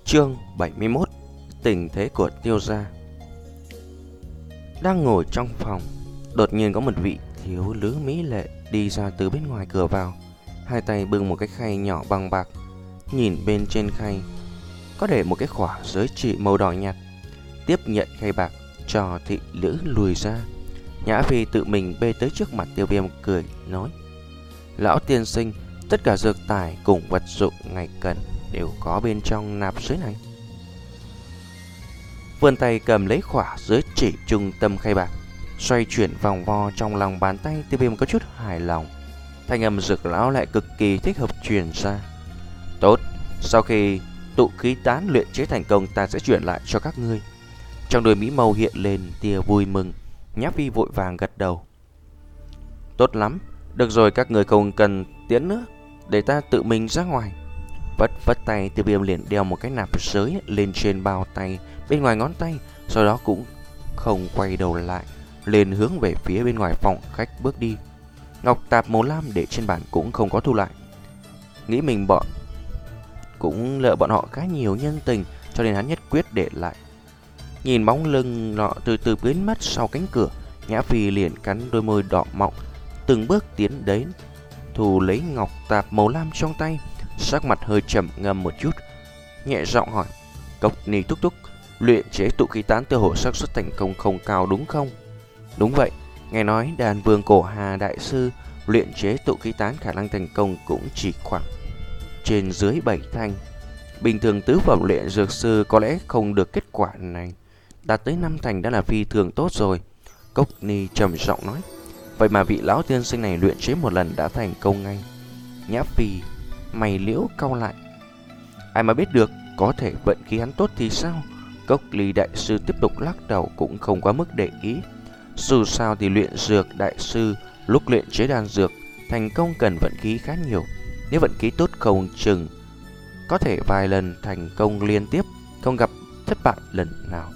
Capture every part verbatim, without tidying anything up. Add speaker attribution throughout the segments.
Speaker 1: Chương bảy mươi mốt. Tình thế của Tiêu gia. Đang ngồi trong phòng, đột nhiên có một vị thiếu nữ mỹ lệ đi ra từ bên ngoài cửa vào, hai tay bưng một cái khay nhỏ bằng bạc. Nhìn bên trên khay có để một cái khỏa giới chỉ màu đỏ nhạt. Tiếp nhận khay bạc, cho thị nữ lùi ra. Nhã Phi tự mình bê tới trước mặt Tiêu Viêm, cười nói: "Lão tiên sinh, tất cả dược tài cùng vật dụng ngài cần đều có bên trong nạp giới này." Vươn tay cầm lấy khỏa giới chỉ trung tâm khay bạc, xoay chuyển vòng vo trong lòng bàn tay. Tiêu Viêm có chút hài lòng. Thanh âm dược lão lại cực kỳ thích hợp truyền ra: "Tốt, sau khi tụ khí tán luyện chế thành công, ta sẽ chuyển lại cho các ngươi." Trong đôi mỹ mâu hiện lên tia vui mừng. Nhã Phi vội vàng gật đầu: "Tốt lắm, được rồi, các người không cần tiến nữa, để ta tự mình ra ngoài." Vất vất tay, Tiêu Viêm liền đeo một cái nạp giới lên trên bao tay bên ngoài ngón tay, sau đó cũng không quay đầu lại, liền hướng về phía bên ngoài phòng khách bước đi. Ngọc tạp màu lam để trên bàn cũng không có thu lại. Nghĩ mình bọn cũng lỡ bọn họ khá nhiều nhân tình, cho nên hắn nhất quyết để lại. Nhìn bóng lưng nọ từ từ biến mất sau cánh cửa, Nhã Phi liền cắn đôi môi đỏ mọng, từng bước tiến đến, thu lấy ngọc tạp màu lam trong tay, sắc mặt hơi trầm ngâm một chút, nhẹ giọng hỏi: "Cốc Ni thúc thúc, luyện chế tụ khí tán tiêu hồ xác suất thành công không cao đúng không?" "Đúng vậy, nghe nói Đàn Vương Cổ Hà đại sư luyện chế tụ khí tán khả năng thành công cũng chỉ khoảng trên dưới bảy thành. Bình thường tứ phẩm luyện dược sư có lẽ không được kết quả này, đạt tới năm thành đã là phi thường tốt rồi." Cốc Ni trầm giọng nói: "Vậy mà vị lão tiên sinh này luyện chế một lần đã thành công ngay." Nhã Phi mày liễu cau lại: "Ai mà biết được, có thể vận khí hắn tốt thì sao?" Cốc Ly đại sư tiếp tục lắc đầu, cũng không quá mức để ý. Dù sao thì luyện dược đại sư lúc luyện chế đan dược thành công cần vận khí khá nhiều. Nếu vận khí tốt không chừng có thể vài lần thành công liên tiếp, không gặp thất bại lần nào.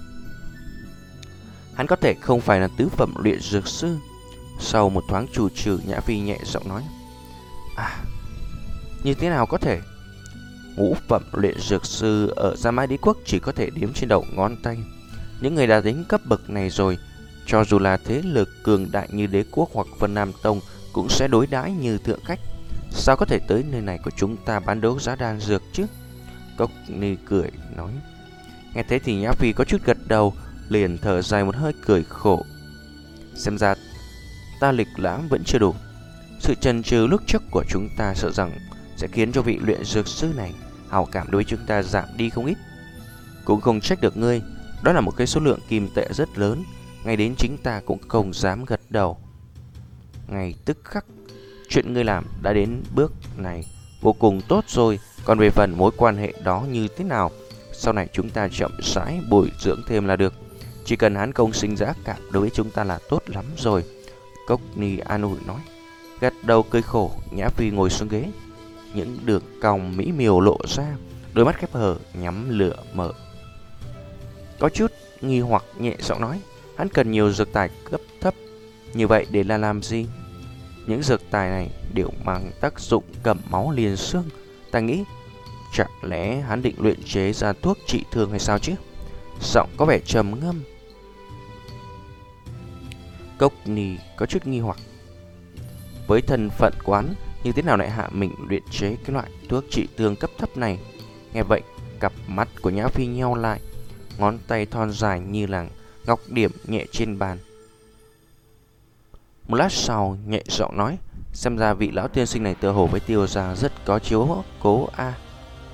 Speaker 1: Hắn có thể không phải là tứ phẩm luyện dược sư. Sau một thoáng chủ trừ, Nhã Phi nhẹ giọng nói: "À, như thế nào có thể? Ngũ phẩm luyện dược sư ở Gia Mã Đế Quốc chỉ có thể đếm trên đầu ngón tay. Những người đã đến cấp bậc này rồi, cho dù là thế lực cường đại như Đế Quốc hoặc Vân Nam Tông cũng sẽ đối đãi như thượng khách. Sao có thể tới nơi này của chúng ta bán đấu giá đan dược chứ?" Cốc Ni cười nói. Nghe thế thì Nhã Phi có chút gật đầu, liền thở dài một hơi, cười khổ: "Xem ra ta lịch lãm vẫn chưa đủ. Sự chần chừ lúc trước của chúng ta sợ rằng sẽ khiến cho vị luyện dược sư này hảo cảm đối với chúng ta giảm đi không ít. Cũng không trách được ngươi, đó là một cái số lượng kim tệ rất lớn, ngay đến chính ta cũng không dám gật đầu. Ngay tức khắc, chuyện ngươi làm đã đến bước này vô cùng tốt rồi. Còn về phần mối quan hệ đó như thế nào, sau này chúng ta chậm rãi bồi dưỡng thêm là được. Chỉ cần hắn không sinh giá cảm đối với chúng ta là tốt lắm rồi." Cốc Ni an ủi nói. Gật đầu cười khổ, Nhã Phi ngồi xuống ghế, những đường cong mỹ miều lộ ra, đôi mắt khép hờ nhắm lửa mở. Có chút nghi hoặc nhẹ giọng nói: "Hắn cần nhiều dược tài cấp thấp như vậy để là làm gì?" "Những dược tài này đều mang tác dụng cầm máu liền xương. Ta nghĩ chẳng lẽ hắn định luyện chế ra thuốc trị thương hay sao chứ?" Giọng có vẻ trầm ngâm. Cốc Ni có chút nghi hoặc. Với thân phận quán, như thế nào lại hạ mình luyện chế cái loại thuốc trị thương cấp thấp này? Nghe vậy, cặp mắt của Nhã Phi nheo lại, ngón tay thon dài như là ngọc điểm nhẹ trên bàn. Một lát sau, nhẹ giọng nói: "Xem ra vị lão tiên sinh này tựa hồ với Tiêu gia rất có chiếu cố a." À.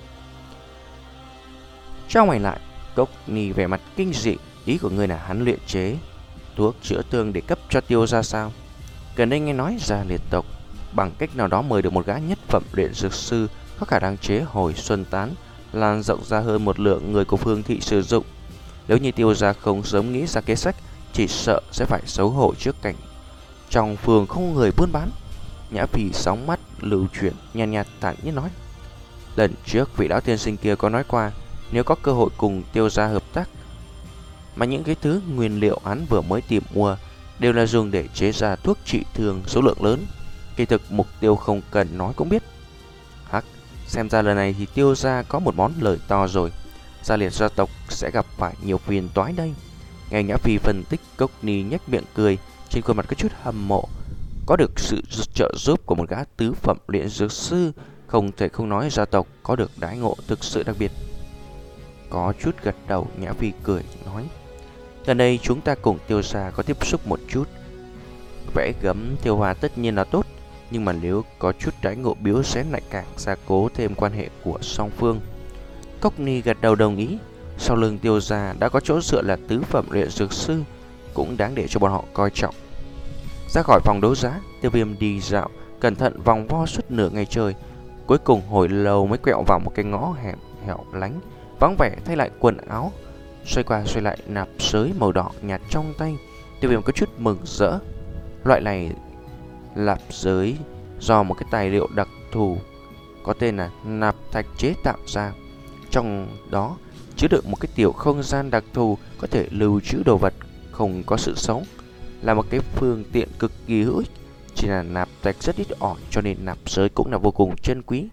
Speaker 1: Trong mày lại, Cốc Ni vẻ mặt kinh dị: "Ý của ngươi là hắn luyện chế thuốc chữa thương để cấp cho Tiêu gia sao?" Gần đây nghe nói Gia Liệt tộc bằng cách nào đó mời được một gã nhất phẩm luyện dược sư có khả năng chế hồi xuân tán, lan rộng ra hơn một lượng người của phương thị sử dụng. Nếu như Tiêu gia không sớm nghĩ ra kế sách, chỉ sợ sẽ phải xấu hổ trước cảnh trong phường không người buôn bán. Nhã Phi sóng mắt lưu chuyển, nhàn nhạt thản nhiên nói: "Lần trước vị lão tiên sinh kia có nói qua, nếu có cơ hội cùng Tiêu gia hợp tác, mà những cái thứ nguyên liệu hắn vừa mới tìm mua đều là dùng để chế ra thuốc trị thương số lượng lớn. Kỳ thực mục tiêu không cần nói cũng biết." Hắc, xem ra lần này thì Tiêu gia có một món lời to rồi. Gia liệt gia tộc sẽ gặp phải nhiều phiền toái đây. Nghe Nhã Phi phân tích, Cốc Ni nhếch miệng cười, trên khuôn mặt có chút hâm mộ. Có được sự trợ giúp của một gã tứ phẩm luyện dược sư, không thể không nói gia tộc có được đãi ngộ thực sự đặc biệt. Có chút gật đầu, Nhã Phi cười nói: gần đây chúng ta cùng Tiêu gia có tiếp xúc một chút. Vẽ gấm Tiêu Hoa tất nhiên là tốt, nhưng mà nếu có chút đãi ngộ biếu xén lại càng gia cố thêm quan hệ của song phương. Cốc Ni gật đầu đồng ý. Sau lưng Tiêu gia đã có chỗ dựa là tứ phẩm luyện dược sư, cũng đáng để cho bọn họ coi trọng. Ra khỏi phòng đấu giá, Tiêu Viêm đi dạo cẩn thận vòng vo suốt nửa ngày trời, cuối cùng hồi lâu mới quẹo vào một cái ngõ hẻm hẻo lánh, vắng vẻ, thay lại quần áo, xoay qua xoay lại nạp sới màu đỏ nhạt trong tay. Tiêu Viêm có chút mừng rỡ. Loại này nạp giới do một cái tài liệu đặc thù có tên là nạp thạch chế tạo ra, trong đó chứa đựng một cái tiểu không gian đặc thù có thể lưu trữ đồ vật không có sự sống, là một cái phương tiện cực kỳ hữu ích. Chỉ là nạp thạch rất ít ỏi, cho nên nạp giới cũng là vô cùng chân quý.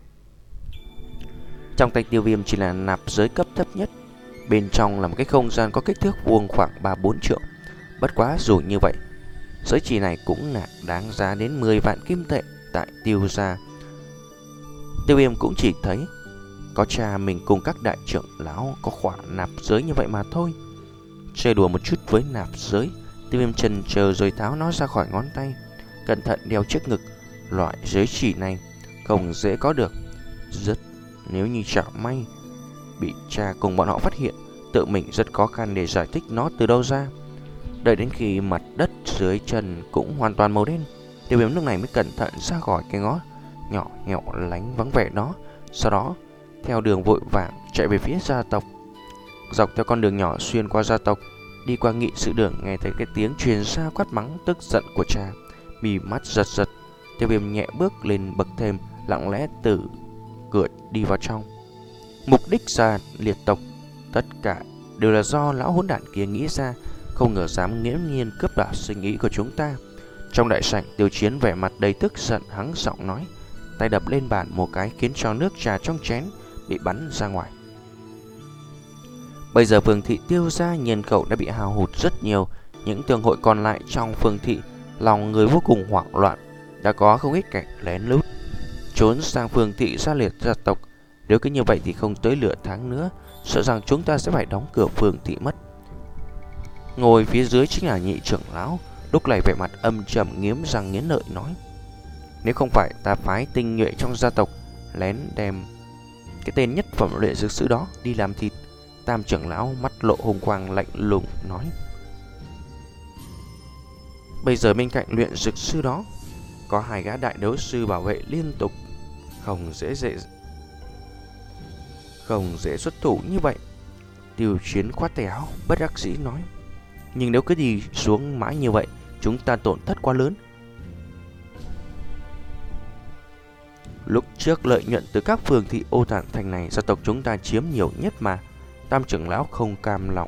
Speaker 1: Trong tay Tiêu Viêm chỉ là nạp giới cấp thấp nhất, bên trong là một cái không gian có kích thước vuông khoảng ba bốn trượng. Bất quá dù như vậy, giới chỉ này cũng là đáng giá đến mười vạn kim tệ tại Tiêu gia. Tiêu Viêm cũng chỉ thấy có cha mình cùng các đại trưởng lão có khoản nạp giới như vậy mà thôi. Chơi đùa một chút với nạp giới, Tiêu Viêm chần chờ rồi tháo nó ra khỏi ngón tay, cẩn thận đeo trước ngực. Loại giới chỉ này không dễ có được, rất nếu như chả may bị cha cùng bọn họ phát hiện, tự mình rất khó khăn để giải thích nó từ đâu ra. Đợi đến khi mặt đất dưới chân cũng hoàn toàn màu đen, Tiêu Viêm lúc này mới cẩn thận ra khỏi cái ngõ nhỏ hẻo lánh vắng vẻ đó. Sau đó theo đường vội vàng chạy về phía gia tộc. Dọc theo con đường nhỏ xuyên qua gia tộc, đi qua nghị sự đường, nghe thấy cái tiếng truyền ra quát mắng tức giận của cha, mí mắt giật giật. Tiêu Viêm nhẹ bước lên bậc thềm, lặng lẽ từ cửa đi vào trong. Mục đích gia liệt tộc tất cả đều là do lão hỗn đản kia nghĩ ra, không ngờ dám nghiễm nhiên cướp đoạt suy nghĩ của chúng ta. Trong đại sảnh, Tiêu Chiến vẻ mặt đầy tức giận, hắng giọng nói, tay đập lên bàn một cái khiến cho nước trà trong chén bị bắn ra ngoài. Bây giờ phường thị Tiêu gia nhân khẩu đã bị hao hụt rất nhiều, những thương hội còn lại trong phường thị lòng người vô cùng hoảng loạn, đã có không ít kẻ lén lút trốn sang phường thị gia liệt gia tộc. Nếu cứ như vậy thì không tới nửa tháng nữa, sợ rằng chúng ta sẽ phải đóng cửa phường thị mất. Ngồi phía dưới chính là nhị trưởng lão, lúc này vẻ mặt âm trầm nghiến răng nghiến lợi nói, nếu không phải ta phái tinh nhuệ trong gia tộc lén đem cái tên nhất phẩm luyện dược sư đó đi làm thịt. Tam trưởng lão mắt lộ hùng quang lạnh lùng nói, bây giờ bên cạnh luyện dược sư đó có hai gã đại đấu sư bảo vệ liên tục, không dễ dễ không dễ xuất thủ như vậy. Tiêu Chiến khoát tay áo bất đắc dĩ nói, nhưng nếu cứ đi xuống mãi như vậy, chúng ta tổn thất quá lớn. Lúc trước lợi nhuận từ các phường thị Ô Tản Thành này gia tộc chúng ta chiếm nhiều nhất mà. Tam trưởng lão không cam lòng.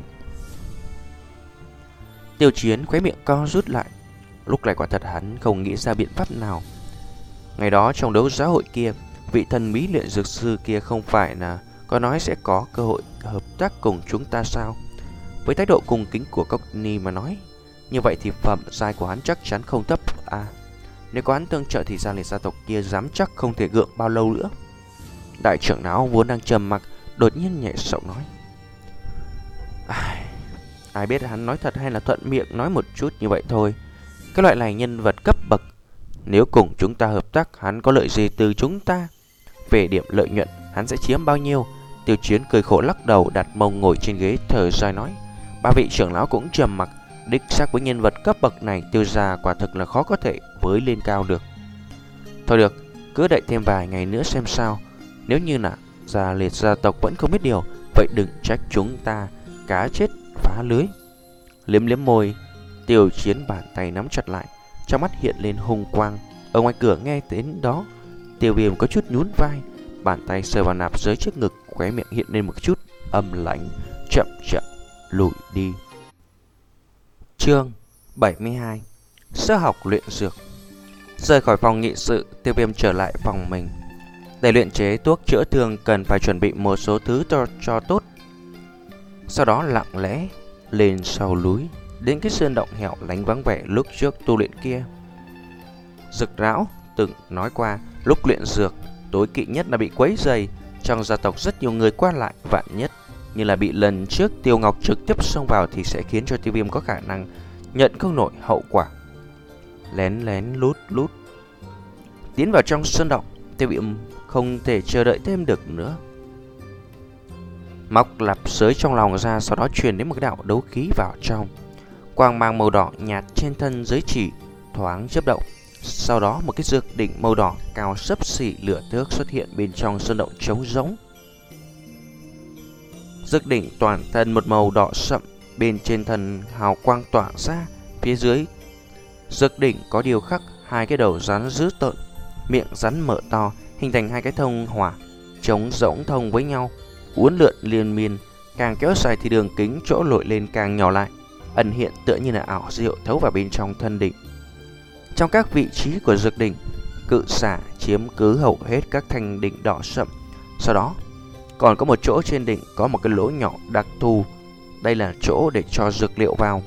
Speaker 1: Tiêu Chiến khóe miệng co rút lại. Lúc này quả thật hắn không nghĩ ra biện pháp nào. Ngày đó trong đấu giá hội kia, vị thần bí luyện dược sư kia không phải là có nói sẽ có cơ hội hợp tác cùng chúng ta sao? Với thái độ cung kính của Cốc Ni mà nói, như vậy thì phẩm giai của hắn chắc chắn không thấp à. Nếu có hắn tương trợ thì gia liệt gia tộc kia dám chắc không thể gượng bao lâu nữa. Đại trưởng lão vốn đang trầm mặc, đột nhiên nhẹ giọng nói, ai, ai biết hắn nói thật hay là thuận miệng nói một chút như vậy thôi. Cái loại này nhân vật cấp bậc, nếu cùng chúng ta hợp tác, hắn có lợi gì từ chúng ta? Về điểm lợi nhuận, hắn sẽ chiếm bao nhiêu? Tiêu Chiến cười khổ lắc đầu, đặt mông ngồi trên ghế thở dài nói. Ba vị trưởng lão cũng trầm mặc. Đích xác với nhân vật cấp bậc này, Tiêu gia quả thực là khó có thể với lên cao được. Thôi được, cứ đợi thêm vài ngày nữa xem sao. Nếu như là gia liệt gia tộc vẫn không biết điều, vậy đừng trách chúng ta cá chết phá lưới. Liếm liếm môi, Tiêu Chiến bàn tay nắm chặt lại, trong mắt hiện lên hung quang. Ở ngoài cửa nghe đến đó, Tiêu Viêm có chút nhún vai, bàn tay sờ vào nạp giới trước ngực, khóe miệng hiện lên một chút âm lãnh, chậm chậm lùi đi. Chương bảy mươi hai. Sơ học luyện dược. Rời khỏi phòng nghị sự, Tiêu Viêm trở lại phòng mình. Để luyện chế thuốc chữa thương cần phải chuẩn bị một số thứ cho, cho tốt. Sau đó lặng lẽ lên sau núi, đến cái sơn động hẻo lánh vắng vẻ lúc trước tu luyện kia. Dực lão từng nói qua, lúc luyện dược, tối kỵ nhất là bị quấy rầy. Trong gia tộc rất nhiều người qua lại, vạn nhất như là bị lần trước Tiêu Ngọc trực tiếp xông vào thì sẽ khiến cho Tiêu Viêm có khả năng nhận không nổi hậu quả. Lén lén lút lút tiến vào trong sơn động, Tiêu Viêm không thể chờ đợi thêm được nữa. Móc lạp sới trong lòng ra, sau đó truyền đến một cái đạo đấu khí vào trong. Quang mang màu đỏ nhạt trên thân giới chỉ thoáng chớp động. Sau đó một cái dược đỉnh màu đỏ cao xấp xỉ lửa thước xuất hiện bên trong sơn động trống rỗng. Dược đỉnh toàn thân một màu đỏ sậm, bên trên thân hào quang tỏa ra, phía dưới dược đỉnh có điêu khắc hai cái đầu rắn dữ tợn, miệng rắn mở to, hình thành hai cái thông hỏa trống rỗng thông với nhau, uốn lượn liên miên, càng kéo dài thì đường kính chỗ lội lên càng nhỏ lại, ẩn hiện tựa như là ảo diệu thấu vào bên trong thân đỉnh. Trong các vị trí của dược đỉnh, cự xả chiếm cứ hầu hết các thanh đỉnh đỏ sậm. Sau đó còn có một chỗ trên đỉnh có một cái lỗ nhỏ đặc thù, đây là chỗ để cho dược liệu vào.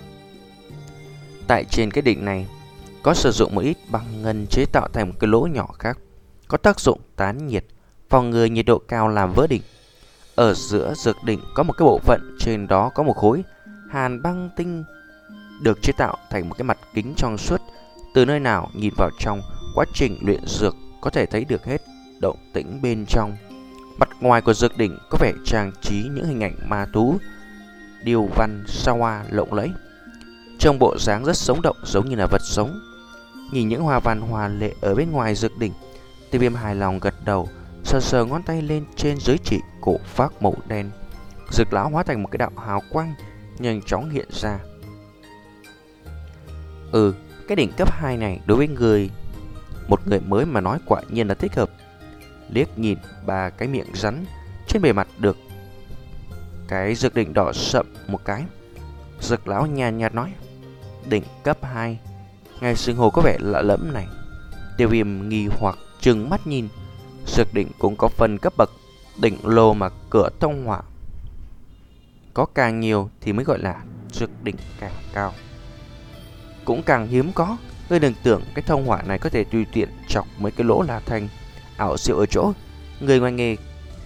Speaker 1: Tại trên cái đỉnh này có sử dụng một ít băng ngân chế tạo thành một cái lỗ nhỏ khác, có tác dụng tán nhiệt, phòng ngừa nhiệt độ cao làm vỡ đỉnh. Ở giữa dược đỉnh có một cái bộ phận, trên đó có một khối hàn băng tinh được chế tạo thành một cái mặt kính trong suốt. Từ nơi nào nhìn vào trong quá trình luyện dược có thể thấy được hết động tĩnh bên trong. Mặt ngoài của dược đỉnh có vẻ trang trí những hình ảnh ma thú, điêu văn sao hoa lộng lẫy, trông bộ dáng rất sống động, giống như là vật sống. Nhìn những hoa văn hoa lệ ở bên ngoài dược đỉnh, Tiêu Viêm hài lòng gật đầu, sờ sờ ngón tay lên trên giới chỉ cổ phác màu đen. Dược lão hóa thành một cái đạo hào quang nhanh chóng hiện ra. Ừ, cái đỉnh cấp hai này đối với người một người mới mà nói quả nhiên là thích hợp. Liếc nhìn ba cái miệng rắn trên bề mặt được cái dược đỉnh đỏ sậm một cái, dược lão nhàn nhạt nói: đỉnh cấp hai, ngài xưng hô có vẻ lạ lẫm này. Tiêu Viêm nghi hoặc trừng mắt nhìn. Dược đỉnh cũng có phần cấp bậc, đỉnh lô mà cửa thông hỏa có càng nhiều thì mới gọi là dược đỉnh càng cao, cũng càng hiếm có. Ngươi đừng tưởng cái thông hỏa này có thể tùy tiện chọc mấy cái lỗ là thành. Ảo diệu ở chỗ người ngoài nghề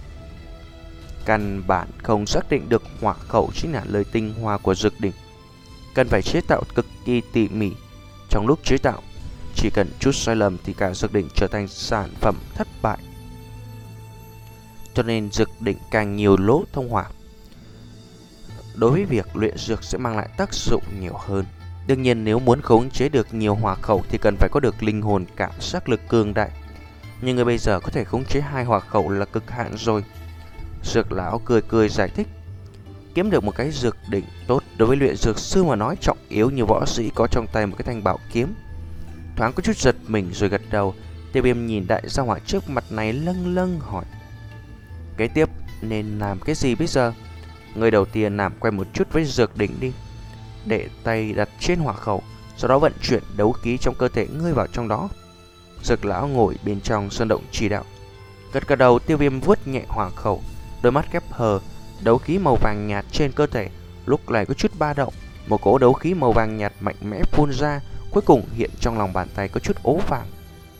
Speaker 1: căn bản không xác định được hỏa khẩu chính là lời tinh hoa của dược đỉnh, cần phải chế tạo cực kỳ tỉ mỉ. Trong lúc chế tạo, chỉ cần chút sai lầm thì cả dược đỉnh trở thành sản phẩm thất bại. Cho nên dược đỉnh càng nhiều lỗ thông hỏa, đối với việc luyện dược sẽ mang lại tác dụng nhiều hơn. Đương nhiên nếu muốn khống chế được nhiều hỏa khẩu thì cần phải có được linh hồn cảm giác lực cường đại. Nhưng người bây giờ có thể khống chế hai hỏa khẩu là cực hạn rồi. Dược lão cười cười giải thích. Kiếm được một cái dược đỉnh tốt đối với luyện dược sư mà nói trọng yếu như võ sĩ có trong tay một cái thanh bảo kiếm. Thoáng có chút giật mình rồi gật đầu. Tiêu Viêm nhìn đại gia hỏa trước mặt này lâng lâng hỏi: kế tiếp nên làm cái gì bây giờ? Người đầu tiên làm quen một chút với dược đỉnh đi, để tay đặt trên hỏa khẩu, sau đó vận chuyển đấu khí trong cơ thể ngươi vào trong đó. Dược lão ngồi bên trong sơn động chỉ đạo. Gật gật đầu, Tiêu Viêm vuốt nhẹ hỏa khẩu, đôi mắt khép hờ. Đấu khí màu vàng nhạt trên cơ thể lúc này có chút ba động, một cỗ đấu khí màu vàng nhạt mạnh mẽ phun ra, cuối cùng hiện trong lòng bàn tay có chút ố vàng.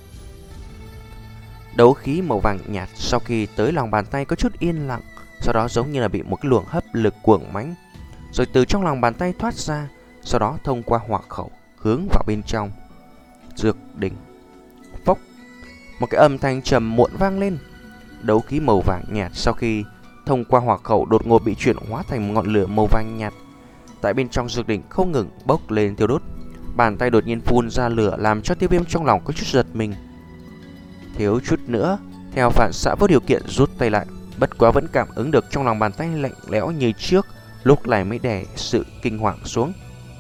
Speaker 1: Đấu khí màu vàng nhạt sau khi tới lòng bàn tay có chút yên lặng, sau đó giống như là bị một cái luồng hấp lực cuồng mãnh, rồi từ trong lòng bàn tay thoát ra, sau đó thông qua hỏa khẩu hướng vào bên trong dược đỉnh. Phốc, một cái âm thanh trầm muộn vang lên. Đấu khí màu vàng nhạt sau khi thông qua hỏa khẩu đột ngột bị chuyển hóa thành một ngọn lửa màu vàng nhạt, tại bên trong dược đỉnh không ngừng bốc lên thiêu đốt. Bàn tay đột nhiên phun ra lửa làm cho Tiêu Viêm trong lòng có chút giật mình, thiếu chút nữa theo phản xạ vô điều kiện rút tay lại. Bất quá vẫn cảm ứng được trong lòng bàn tay lạnh lẽo như trước, lúc này mới đè sự kinh hoàng xuống.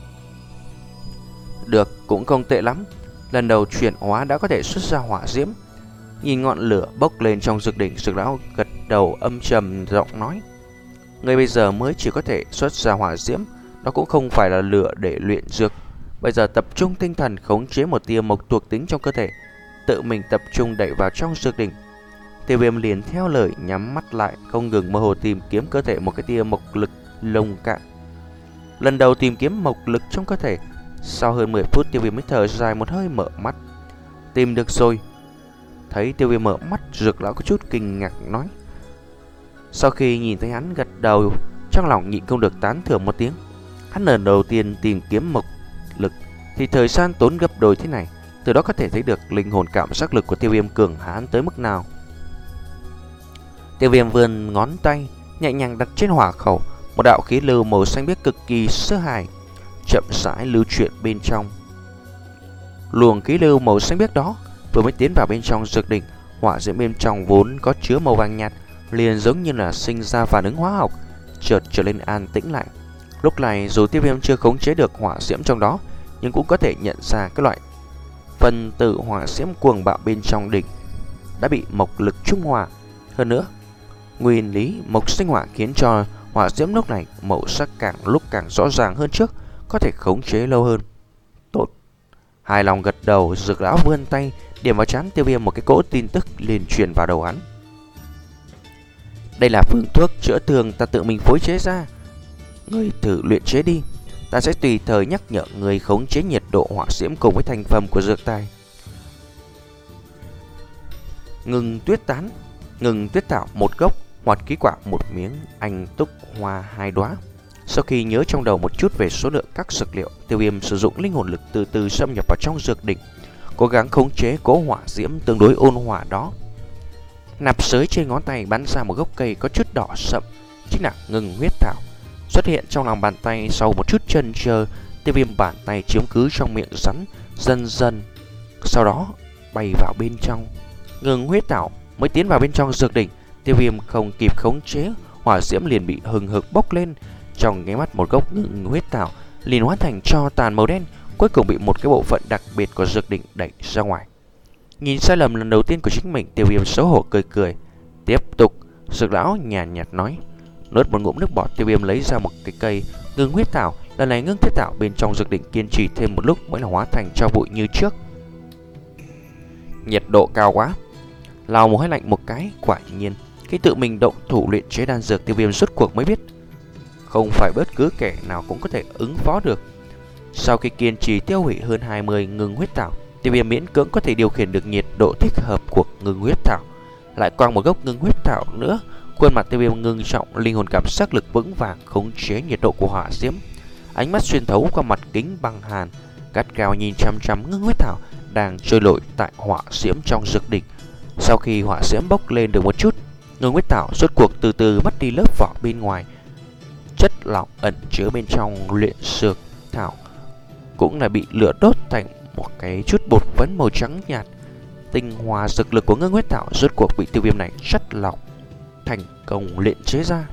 Speaker 1: Được, cũng không tệ lắm. Lần đầu chuyển hóa đã có thể xuất ra hỏa diễm. Nhìn ngọn lửa bốc lên trong dược đỉnh, dược lão gật đầu âm trầm giọng nói: người bây giờ mới chỉ có thể xuất ra hỏa diễm, đó cũng không phải là lửa để luyện dược. Bây giờ tập trung tinh thần khống chế một tia mộc thuộc tính trong cơ thể, tự mình tập trung đẩy vào trong dược đỉnh. Tiêu Viêm liền theo lời nhắm mắt lại, không ngừng mơ hồ tìm kiếm cơ thể một cái tia mộc lực lông cạn. Lần đầu tìm kiếm mộc lực trong cơ thể, sau hơn mười phút Tiêu Viêm mới thở dài một hơi mở mắt. Tìm được rồi. Thấy Tiêu Viêm mở mắt, Dược lão có chút kinh ngạc nói. Sau khi nhìn thấy hắn gật đầu, trong lòng nhịn không được tán thưởng một tiếng. Hắn lần đầu tiên tìm kiếm mộc lực thì thời gian tốn gấp đôi thế này, từ đó có thể thấy được linh hồn cảm giác lực của Tiêu Viêm cường hãn tới mức nào. Tiêu Viêm vươn ngón tay nhẹ nhàng đặt trên hỏa khẩu, một đạo khí lưu màu xanh biếc cực kỳ sơ hài chậm rãi lưu chuyển bên trong. Luồng khí lưu màu xanh biếc đó vừa mới tiến vào bên trong dược đỉnh, hỏa diễm bên trong vốn có chứa màu vàng nhạt liền giống như là sinh ra phản ứng hóa học, chợt trở lên an tĩnh lại. Lúc này dù Tiêu Viêm chưa khống chế được hỏa diễm trong đó, nhưng cũng có thể nhận ra cái loại phần tử hỏa diễm cuồng bạo bên trong đỉnh đã bị mộc lực trung hòa. Hơn nữa, nguyên lý mộc sinh hỏa khiến cho hỏa diễm lúc này màu sắc càng lúc càng rõ ràng hơn trước, có thể khống chế lâu hơn. Tốt. Hài lòng gật đầu, Dược lão vươn tay điểm vào trán Tiêu Viêm một cái cỗ tin tức liền truyền vào đầu hắn. Đây là phương thuốc chữa thương ta tự mình phối chế ra, ngươi thử luyện chế đi. Ta sẽ tùy thời nhắc nhở người khống chế nhiệt độ hỏa diễm cùng với thành phẩm của dược tài. Ngừng tuyết tán, ngừng tuyết thảo một gốc, hoạt ký quả một miếng, anh túc hoa hai đóa. Sau khi nhớ trong đầu một chút về số lượng các dược liệu, Tiêu Viêm sử dụng linh hồn lực từ từ xâm nhập vào trong dược đỉnh, cố gắng khống chế cỗ hỏa diễm tương đối ôn hòa đó. Nạp sới trên ngón tay bắn ra một gốc cây có chút đỏ sậm, chính là ngừng huyết thảo. Xuất hiện trong lòng bàn tay sau một chút chần chờ, Tiêu Viêm bàn tay chiếm cứ trong miệng rắn, dần dần sau đó bay vào bên trong. Ngừng huyết thảo mới tiến vào bên trong dược đỉnh, Tiêu Viêm không kịp khống chế, hỏa diễm liền bị hừng hực bốc lên. Trong nháy mắt một gốc ngừng huyết thảo liền hóa thành tro tàn màu đen, cuối cùng bị một cái bộ phận đặc biệt của dược đỉnh đẩy ra ngoài. Nhìn sai lầm lần đầu tiên của chính mình, Tiêu Viêm xấu hổ cười cười. Tiếp tục, Dược lão nhàn nhạt, nhạt nói. Nuốt một ngụm nước bọt, Tiêu Viêm lấy ra một cái cây ngưng huyết thảo. Lần này ngưng huyết thảo bên trong dược đỉnh kiên trì thêm một lúc mới là hóa thành tro bụi như trước. Nhiệt độ cao quá, lao mồ hôi lạnh một cái. Quả nhiên khi tự mình động thủ luyện chế đan dược, Tiêu Viêm rốt cuộc mới biết không phải bất cứ kẻ nào cũng có thể ứng phó được. Sau khi kiên trì tiêu hủy hơn hai mươi ngưng huyết thảo, Tiêu Viêm miễn cưỡng có thể điều khiển được nhiệt độ thích hợp của ngưng huyết thảo. Lại quăng một gốc ngưng huyết thảo nữa, khuôn mặt Tiêu Viêm ngưng trọng, linh hồn cảm giác lực vững vàng khống chế nhiệt độ của hỏa diễm. Ánh mắt xuyên thấu qua mặt kính băng hàn, gắt gao nhìn chăm chăm ngưng huyết thảo đang trôi nổi tại hỏa diễm trong dược đỉnh. Sau khi hỏa diễm bốc lên được một chút, ngưng huyết thảo rốt cuộc từ từ mất đi lớp vỏ bên ngoài. Chất lỏng ẩn chứa bên trong luyện dược thảo cũng là bị lửa đốt thành một cái chút bột phấn màu trắng nhạt. Tinh hoa dược lực của ngưng huyết thảo rốt cuộc bị Tiêu Viêm này chất lọc thành công luyện chế ra.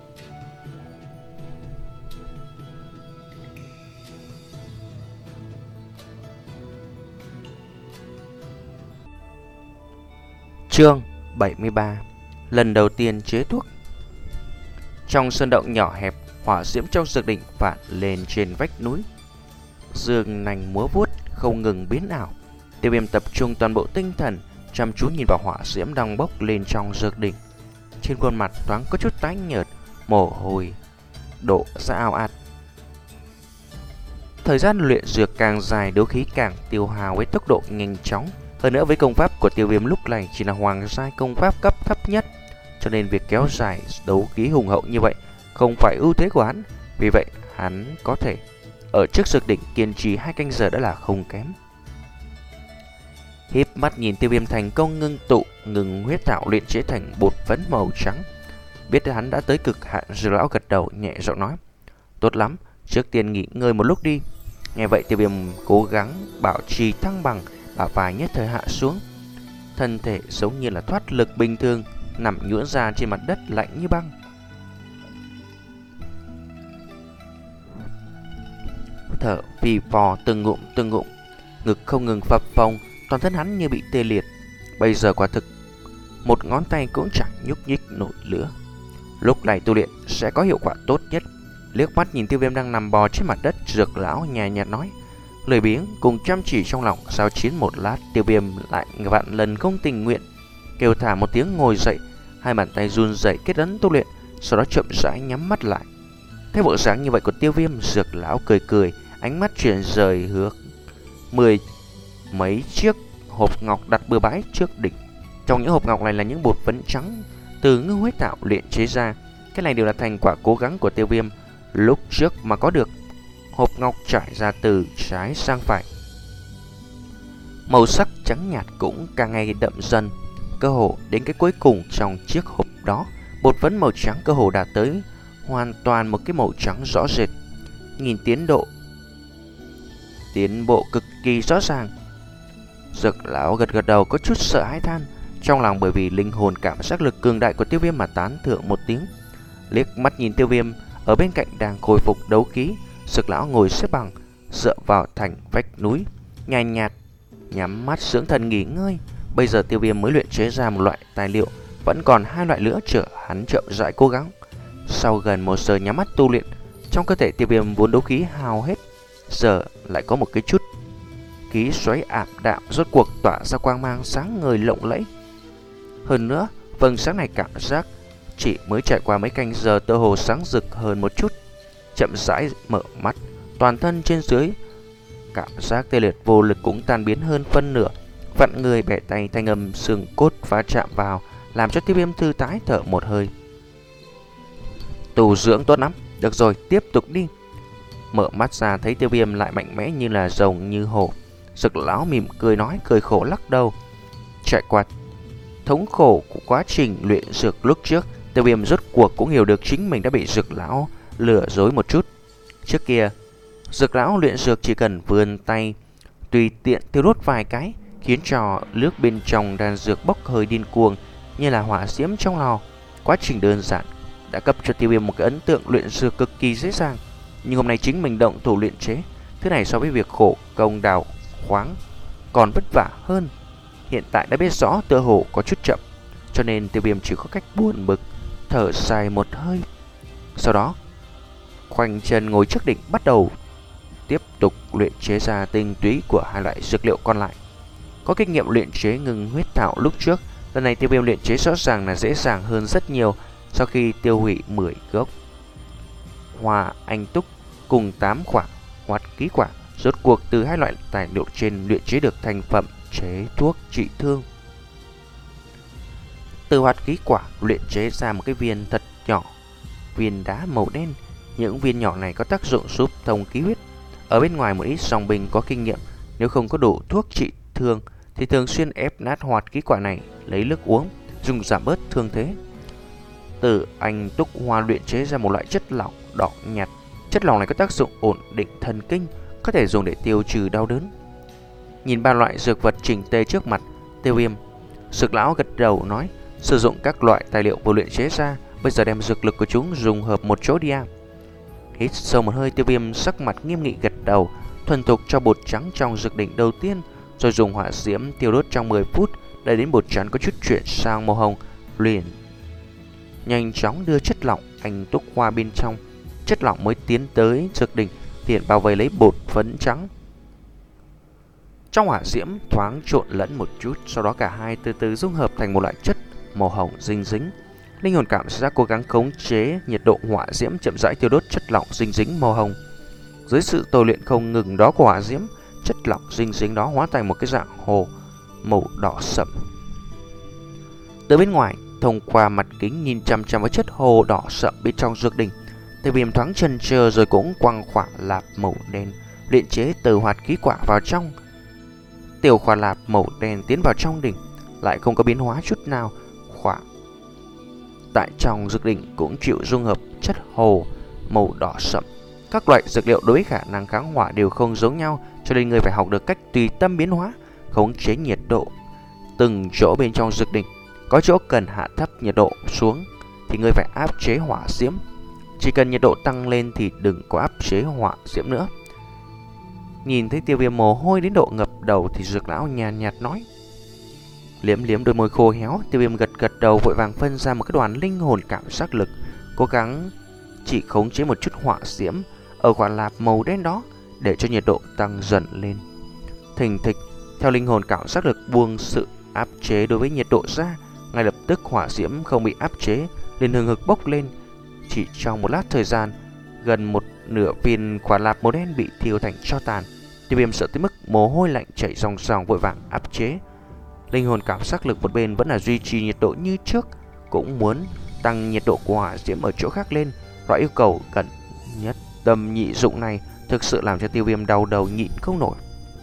Speaker 1: Chương bảy mươi ba. Lần đầu tiên chế thuốc. Trong sơn động nhỏ hẹp, hỏa diễm trong dược đỉnh phản lên trên vách núi, dương nành múa vuốt không ngừng biến ảo. Tiêu Viêm tập trung toàn bộ tinh thần, chăm chú nhìn vào hỏa diễm đang bốc lên trong dược đỉnh. Trên khuôn mặt thoáng có chút tái nhợt, mồ hôi đổ ra ao ạt. Thời gian luyện dược càng dài, đấu khí càng tiêu hao với tốc độ nhanh chóng. Hơn nữa với công pháp của Tiêu Viêm lúc này chỉ là hoàng giai công pháp cấp thấp nhất, cho nên việc kéo dài đấu khí hùng hậu như vậy không phải ưu thế của hắn. Vì vậy hắn có thể ở trước dược đỉnh kiên trì hai canh giờ đã là không kém. Híp mắt nhìn Tiêu Viêm thành công ngưng tụ ngừng huyết thảo luyện chế thành bột phấn màu trắng, biết hắn đã tới cực hạn, Dược lão gật đầu nhẹ giọng nói. Tốt lắm, trước tiên nghỉ ngơi một lúc đi. Nghe vậy Tiêu Viêm cố gắng bảo trì thăng bằng, bả vai nhất thời hạ xuống, thân thể giống như là thoát lực bình thường, nằm nhũn ra trên mặt đất lạnh như băng. Thở phì phò từng ngụm từng ngụm, ngực không ngừng phập phồng, toàn thân hắn như bị tê liệt. Bây giờ quả thực một ngón tay cũng chẳng nhúc nhích nổi nữa. Lúc này tu luyện sẽ có hiệu quả tốt nhất. Liếc mắt nhìn Tiêu Viêm đang nằm bò trên mặt đất, Dược lão nhàn nhạt nói. Lười biếng cùng chăm chỉ trong lòng giao chiến một lát, Tiêu Viêm lại vạn lần không tình nguyện, kêu thả một tiếng ngồi dậy, hai bàn tay run rẩy kết ấn tu luyện, sau đó chậm rãi nhắm mắt lại. Thấy bộ dáng như vậy của Tiêu Viêm, Dược lão cười cười, ánh mắt chuyển rời hướng mười mấy chiếc hộp ngọc đặt bừa bãi trước đỉnh. Trong những hộp ngọc này là những bột phấn trắng từ ngư huyết tạo luyện chế ra. Cái này đều là thành quả cố gắng của Tiêu Viêm lúc trước mà có được. Hộp ngọc trải ra từ trái sang phải, màu sắc trắng nhạt cũng càng ngày đậm dần. Cơ hồ đến cái cuối cùng trong chiếc hộp đó, bột phấn màu trắng cơ hồ đạt tới hoàn toàn một cái màu trắng rõ rệt. Nhìn tiến độ tiến bộ cực kỳ rõ ràng. Dược lão gật gật đầu, có chút sợ hãi than trong lòng, bởi vì linh hồn cảm giác lực cường đại của Tiêu Viêm mà tán thưởng một tiếng. Liếc mắt nhìn Tiêu Viêm ở bên cạnh đang khôi phục đấu khí, Dược lão ngồi xếp bằng dựa vào thành vách núi, nhàn nhạt nhắm mắt dưỡng thần nghỉ ngơi. Bây giờ Tiêu Viêm mới luyện chế ra một loại tài liệu, vẫn còn hai loại nữa chờ hắn chậm rãi cố gắng. Sau gần một giờ nhắm mắt tu luyện, trong cơ thể Tiêu Viêm vốn đấu khí hao hết, giờ lại có một cái chút khí xoáy ảm đạm rốt cuộc tỏa ra quang mang sáng ngời lộng lẫy. Hơn nữa, vầng sáng này cảm giác chỉ mới trải qua mấy canh giờ tơ hồ sáng rực hơn một chút. Chậm rãi mở mắt, toàn thân trên dưới cảm giác tê liệt vô lực cũng tan biến hơn phân nửa. Vặn người bẻ tay, thanh âm xương cốt va chạm vào làm cho Tiêu Viêm thư thái thở một hơi. Tu dưỡng tốt lắm, được rồi, tiếp tục đi. Mở mắt ra thấy Tiêu Viêm lại mạnh mẽ như là rồng như hổ, Dược lão mỉm cười nói, cười khổ lắc đầu. Trải qua thống khổ của quá trình luyện dược lúc trước, Tiêu Viêm rốt cuộc cũng hiểu được chính mình đã bị Dược lão lừa dối một chút. Trước kia, Dược lão luyện dược chỉ cần vươn tay tùy tiện tiêu đốt vài cái, khiến cho nước bên trong đan dược bốc hơi điên cuồng như là hỏa diễm trong lò. Quá trình đơn giản đã cấp cho Tiêu Viêm một cái ấn tượng luyện dược cực kỳ dễ dàng. Nhưng hôm nay chính mình động thủ luyện chế, thứ này so với việc khổ công đào khoáng còn vất vả hơn. Hiện tại đã biết rõ tựa hồ có chút chậm, cho nên Tiêu Viêm chỉ có cách buồn bực thở dài một hơi. Sau đó khoanh chân ngồi trước đỉnh, bắt đầu tiếp tục luyện chế ra tinh túy của hai loại dược liệu còn lại. Có kinh nghiệm luyện chế ngưng huyết thảo lúc trước, lần này Tiêu Viêm luyện chế rõ ràng là dễ dàng hơn rất nhiều. Sau khi tiêu hủy mười gốc hoa anh túc cùng tám quả hoạt ký quả, rốt cuộc từ hai loại tài liệu trên luyện chế được thành phẩm chế thuốc trị thương. Từ hoạt ký quả luyện chế ra một cái viên thật nhỏ, viên đá màu đen. Những viên nhỏ này có tác dụng giúp thông khí huyết. Ở bên ngoài một ít song binh có kinh nghiệm, nếu không có đủ thuốc trị thương thì thường xuyên ép nát hoạt ký quả này lấy nước uống, dùng giảm bớt thương thế. Từ anh túc hoa luyện chế ra một loại chất lỏng đỏ nhạt. Chất lỏng này có tác dụng ổn định thần kinh, có thể dùng để tiêu trừ đau đớn. Nhìn ba loại dược vật chỉnh tề trước mặt Tiêu Viêm, Dược lão gật đầu nói, sử dụng các loại tài liệu vừa luyện chế ra, bây giờ đem dược lực của chúng dùng hợp một chỗ đi à. Hít sâu một hơi, Tiêu Viêm sắc mặt nghiêm nghị gật đầu, thuần thục cho bột trắng trong dược đỉnh đầu tiên, rồi dùng hỏa diễm tiêu đốt trong mười phút, để đến bột trắng có chút chuyển sang màu hồng, liền nhanh chóng đưa chất lỏng anh túc hoa bên trong. Chất lỏng mới tiến tới dược đỉnh, tiện bao vây lấy bột phấn trắng. Trong hỏa diễm thoáng trộn lẫn một chút, sau đó cả hai từ từ dung hợp thành một loại chất màu hồng dinh dính. Linh hồn cảm giác cố gắng khống chế nhiệt độ hỏa diễm, chậm rãi tiêu đốt chất lỏng dinh dính màu hồng. Dưới sự tôi luyện không ngừng đó của hỏa diễm, chất lỏng dinh dính đó hóa thành một cái dạng hồ màu đỏ sậm. Từ bên ngoài, thông qua mặt kính nhìn chăm chăm vào chất hồ đỏ sậm bên trong dược đỉnh, Tiêu Viêm thoáng chần chờ rồi cũng quăng khỏa lạp màu đen luyện chế từ hoạt ký quả vào trong. Tiểu khỏa lạp màu đen tiến vào trong đỉnh, lại không có biến hóa chút nào. Khỏa tại trong dược đỉnh cũng chịu dung hợp chất hồ màu đỏ sậm. Các loại dược liệu đối với khả năng kháng hỏa đều không giống nhau, cho nên người phải học được cách tùy tâm biến hóa, khống chế nhiệt độ. Từng chỗ bên trong dược đỉnh, có chỗ cần hạ thấp nhiệt độ xuống thì người phải áp chế hỏa diễm. Chỉ cần nhiệt độ tăng lên thì đừng có áp chế hỏa diễm nữa. Nhìn thấy Tiêu Viêm mồ hôi đến độ ngập đầu thì Dược lão nhàn nhạt nói. Liếm liếm đôi môi khô héo, Tiêu Viêm gật gật đầu, vội vàng phân ra một cái đoàn linh hồn cảm giác lực, cố gắng chỉ khống chế một chút hỏa diễm ở quả lạp màu đen đó, để cho nhiệt độ tăng dần lên. Thình thịch, theo linh hồn cảm giác lực buông sự áp chế đối với nhiệt độ ra, ngay lập tức hỏa diễm không bị áp chế, liền hừng hực bốc lên. Chỉ trong một lát thời gian, gần một nửa viên quả lạp màu đen bị thiêu thành tro tàn. Tiêu Viêm sợ tới mức mồ hôi lạnh chảy ròng ròng, vội vàng áp chế. Linh hồn cảm giác lực một bên vẫn là duy trì nhiệt độ như trước, cũng muốn tăng nhiệt độ của hỏa diễm ở chỗ khác lên. Loại yêu cầu cẩn nhất tâm nhị dụng này thực sự làm cho Tiêu Viêm đau đầu nhịn không nổi.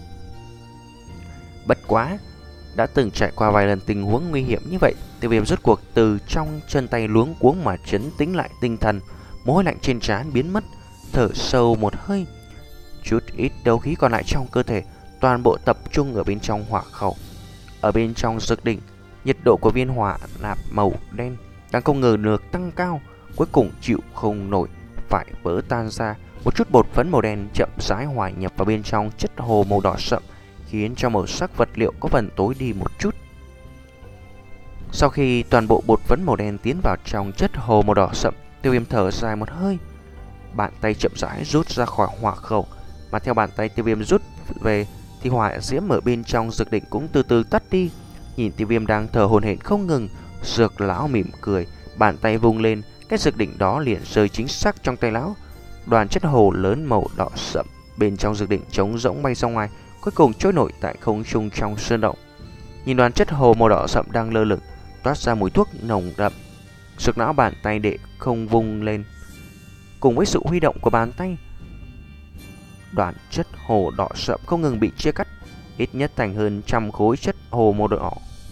Speaker 1: Bất quá, đã từng trải qua vài lần tình huống nguy hiểm như vậy, Tiêu Viêm rốt cuộc từ trong chân tay luống cuống mà trấn tĩnh lại tinh thần, mồ hôi lạnh trên trán biến mất, thở sâu một hơi. Chút ít đấu khí còn lại trong cơ thể toàn bộ tập trung ở bên trong hỏa khẩu. Ở bên trong dược đỉnh, nhiệt độ của viên hỏa lạp màu đen đang không ngờ được tăng cao, cuối cùng chịu không nổi phải vỡ tan ra. Một chút bột phấn màu đen chậm rãi hòa nhập vào bên trong chất hồ màu đỏ sậm, khiến cho màu sắc vật liệu có phần tối đi một chút. Sau khi toàn bộ bột phấn màu đen tiến vào trong chất hồ màu đỏ sậm, Tiêu Viêm thở dài một hơi, bàn tay chậm rãi rút ra khỏi hỏa khẩu, mà theo bàn tay Tiêu Viêm rút về thì hỏa diễm ở bên trong dược đỉnh cũng từ từ tắt đi. Nhìn Tiêu Viêm đang thở hổn hển không ngừng, Dược lão mỉm cười, bàn tay vung lên, cái dược đỉnh đó liền rơi chính xác trong tay lão. Đoàn chất hồ lớn màu đỏ sậm bên trong dược đỉnh trống rỗng bay ra ngoài, cuối cùng trôi nổi tại không trung trong sơn động. Nhìn đoàn chất hồ màu đỏ sậm đang lơ lửng, toát ra mùi thuốc nồng đậm. Dược lão bàn tay để không vung lên, cùng với sự huy động của bàn tay, đoàn chất hồ đỏ sậm không ngừng bị chia cắt, ít nhất thành hơn trăm khối chất hồ màu đỏ.